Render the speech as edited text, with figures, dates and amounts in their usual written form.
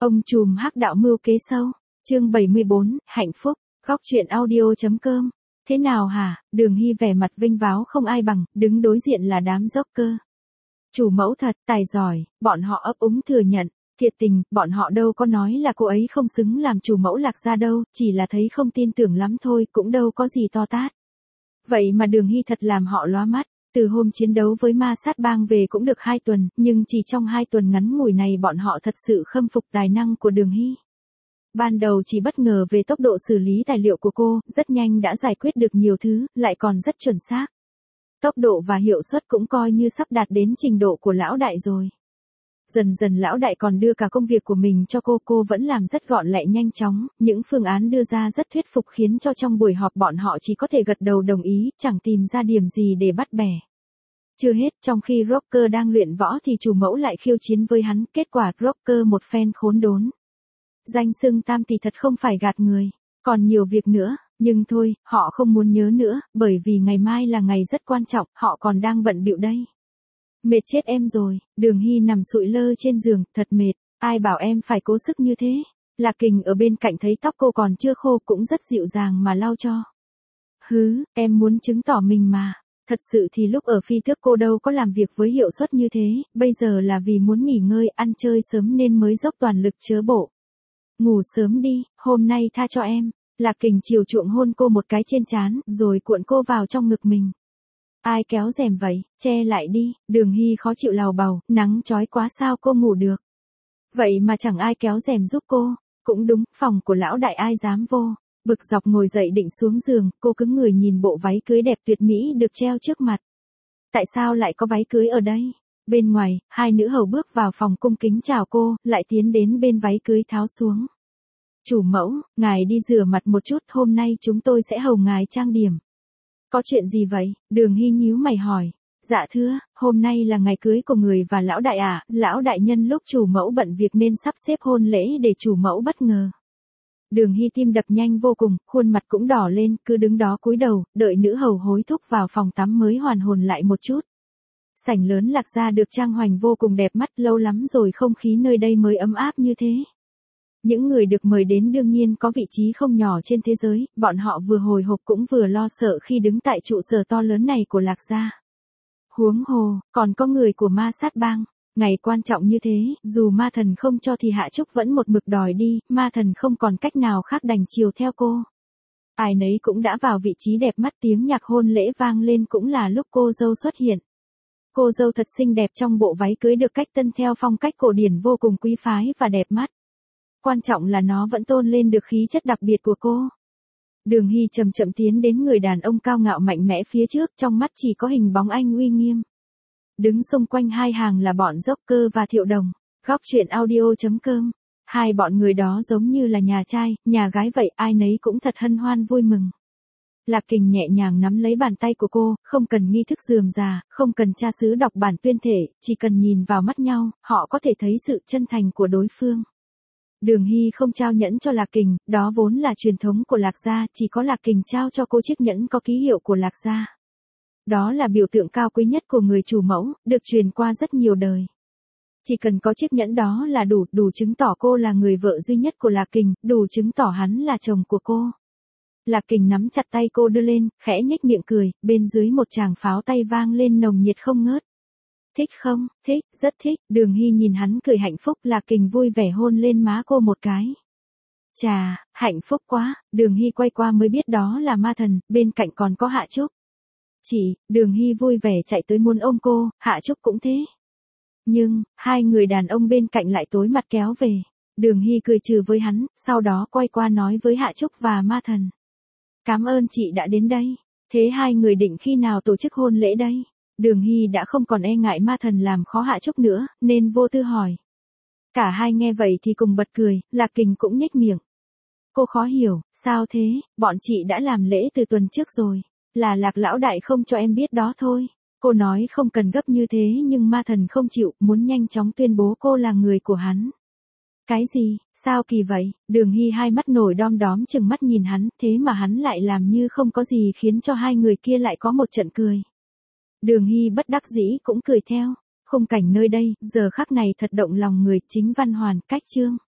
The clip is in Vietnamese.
Ông trùm hắc đạo mưu kế sâu. Chương 74, hạnh phúc. Góc truyện audio.com. Thế nào hả? Đường Hy vẻ mặt vinh váo không ai bằng, đứng đối diện là đám dốc cơ. Chủ mẫu thật, tài giỏi, bọn họ ấp úng thừa nhận. Thiệt tình, bọn họ đâu có nói là cô ấy không xứng làm chủ mẫu Lạc Gia đâu, chỉ là thấy không tin tưởng lắm thôi, cũng đâu có gì to tát. Vậy mà Đường Hy thật làm họ lóa mắt. Từ hôm chiến đấu với ma sát bang về cũng được 2 tuần, nhưng chỉ trong 2 tuần ngắn ngủi này bọn họ thật sự khâm phục tài năng của Đường Hy. Ban đầu chỉ bất ngờ về tốc độ xử lý tài liệu của cô, rất nhanh đã giải quyết được nhiều thứ, lại còn rất chuẩn xác. Tốc độ và hiệu suất cũng coi như sắp đạt đến trình độ của lão đại rồi. Dần dần lão đại còn đưa cả công việc của mình cho cô vẫn làm rất gọn lẹ nhanh chóng, những phương án đưa ra rất thuyết phục khiến cho trong buổi họp bọn họ chỉ có thể gật đầu đồng ý, chẳng tìm ra điểm gì để bắt bẻ. Chưa hết, trong khi Rocker đang luyện võ thì chủ mẫu lại khiêu chiến với hắn, kết quả Rocker một phen khốn đốn. Danh xưng tam tỷ thật không phải gạt người, còn nhiều việc nữa, nhưng thôi, họ không muốn nhớ nữa, bởi vì ngày mai là ngày rất quan trọng, họ còn đang bận bịu đây. Mệt chết em rồi, Đường Hy nằm sụi lơ trên giường, thật mệt, ai bảo em phải cố sức như thế. Lạc Kình ở bên cạnh thấy tóc cô còn chưa khô cũng rất dịu dàng mà lau cho. Hứ, em muốn chứng tỏ mình mà. Thật sự thì lúc ở phi tước cô đâu có làm việc với hiệu suất như thế, bây giờ là vì muốn nghỉ ngơi ăn chơi sớm nên mới dốc toàn lực chớ bộ. Ngủ sớm đi, hôm nay tha cho em. Lạc Kình chiều chuộng hôn cô một cái trên trán, rồi cuộn cô vào trong ngực mình. Ai kéo rèm vậy, che lại đi, Đường Hy khó chịu lào bầu, nắng chói quá sao cô ngủ được. Vậy mà chẳng ai kéo rèm giúp cô, cũng đúng, phòng của lão đại ai dám vô. Bực dọc ngồi dậy định xuống giường, cô cứng người nhìn bộ váy cưới đẹp tuyệt mỹ được treo trước mặt. Tại sao lại có váy cưới ở đây? Bên ngoài, 2 nữ hầu bước vào phòng cung kính chào cô, lại tiến đến bên váy cưới tháo xuống. Chủ mẫu, ngài đi rửa mặt một chút, hôm nay chúng tôi sẽ hầu ngài trang điểm. Có chuyện gì vậy? Đường Hy nhíu mày hỏi. Dạ thưa, hôm nay là ngày cưới của người và lão đại à, lão đại nhân lúc chủ mẫu bận việc nên sắp xếp hôn lễ để chủ mẫu bất ngờ. Đường Hy tim đập nhanh vô cùng, khuôn mặt cũng đỏ lên, cứ đứng đó cúi đầu, đợi nữ hầu hối thúc vào phòng tắm mới hoàn hồn lại một chút. Sảnh lớn Lạc Gia được trang hoành vô cùng đẹp mắt, lâu lắm rồi không khí nơi đây mới ấm áp như thế. Những người được mời đến đương nhiên có vị trí không nhỏ trên thế giới, bọn họ vừa hồi hộp cũng vừa lo sợ khi đứng tại trụ sở to lớn này của Lạc Gia. Huống hồ, còn có người của ma sát bang. Ngày quan trọng như thế, dù ma thần không cho thì Hạ Trúc vẫn một mực đòi đi, ma thần không còn cách nào khác đành chiều theo cô. Ai nấy cũng đã vào vị trí đẹp mắt, tiếng nhạc hôn lễ vang lên cũng là lúc cô dâu xuất hiện. Cô dâu thật xinh đẹp trong bộ váy cưới được cách tân theo phong cách cổ điển vô cùng quý phái và đẹp mắt. Quan trọng là nó vẫn tôn lên được khí chất đặc biệt của cô. Đường Hy chậm chậm tiến đến người đàn ông cao ngạo mạnh mẽ phía trước, trong mắt chỉ có hình bóng anh uy nghiêm. Đứng xung quanh 2 hàng là bọn dốc cơ và Thiệu Đồng. Góc truyện audio.com. 2 bọn người đó giống như là nhà trai, nhà gái vậy, ai nấy cũng thật hân hoan vui mừng. Lạc Kình nhẹ nhàng nắm lấy bàn tay của cô, không cần nghi thức rườm rà, không cần cha xứ đọc bản tuyên thể, chỉ cần nhìn vào mắt nhau, họ có thể thấy sự chân thành của đối phương. Đường Hy không trao nhẫn cho Lạc Kình, đó vốn là truyền thống của Lạc Gia, chỉ có Lạc Kình trao cho cô chiếc nhẫn có ký hiệu của Lạc Gia. Đó là biểu tượng cao quý nhất của người chủ mẫu, được truyền qua rất nhiều đời. Chỉ cần có chiếc nhẫn đó là đủ chứng tỏ cô là người vợ duy nhất của Lạc Kình, đủ chứng tỏ hắn là chồng của cô. Lạc Kình nắm chặt tay cô đưa lên, khẽ nhếch miệng cười, bên dưới một tràng pháo tay vang lên nồng nhiệt không ngớt. Thích không? Thích, rất thích. Đường Hy nhìn hắn cười hạnh phúc, Lạc Kình vui vẻ hôn lên má cô một cái. Chà, hạnh phúc quá. Đường Hy quay qua mới biết đó là ma thần, bên cạnh còn có Hạ Trúc. Đường Hy vui vẻ chạy tới muốn ôm cô, Hạ Trúc cũng thế. Nhưng, 2 người đàn ông bên cạnh lại tối mặt kéo về. Đường Hy cười trừ với hắn, sau đó quay qua nói với Hạ Trúc và ma thần. Cảm ơn chị đã đến đây. Thế 2 người định khi nào tổ chức hôn lễ đây? Đường Hy đã không còn e ngại ma thần làm khó Hạ Trúc nữa, nên vô tư hỏi. Cả 2 nghe vậy thì cùng bật cười, Lạc Kình cũng nhếch miệng. Cô khó hiểu, sao thế, bọn chị đã làm lễ từ tuần trước rồi. Là Lạc lão đại không cho em biết đó thôi. Cô nói không cần gấp như thế nhưng ma thần không chịu, muốn nhanh chóng tuyên bố cô là người của hắn. Cái gì, sao kỳ vậy? Đường Hy 2 mắt nổi đom đóm chừng mắt nhìn hắn, thế mà hắn lại làm như không có gì khiến cho 2 người kia lại có một trận cười. Đường Hy bất đắc dĩ cũng cười theo. Khung cảnh nơi đây, giờ khắc này thật động lòng người, chính văn hoàn, cách chương.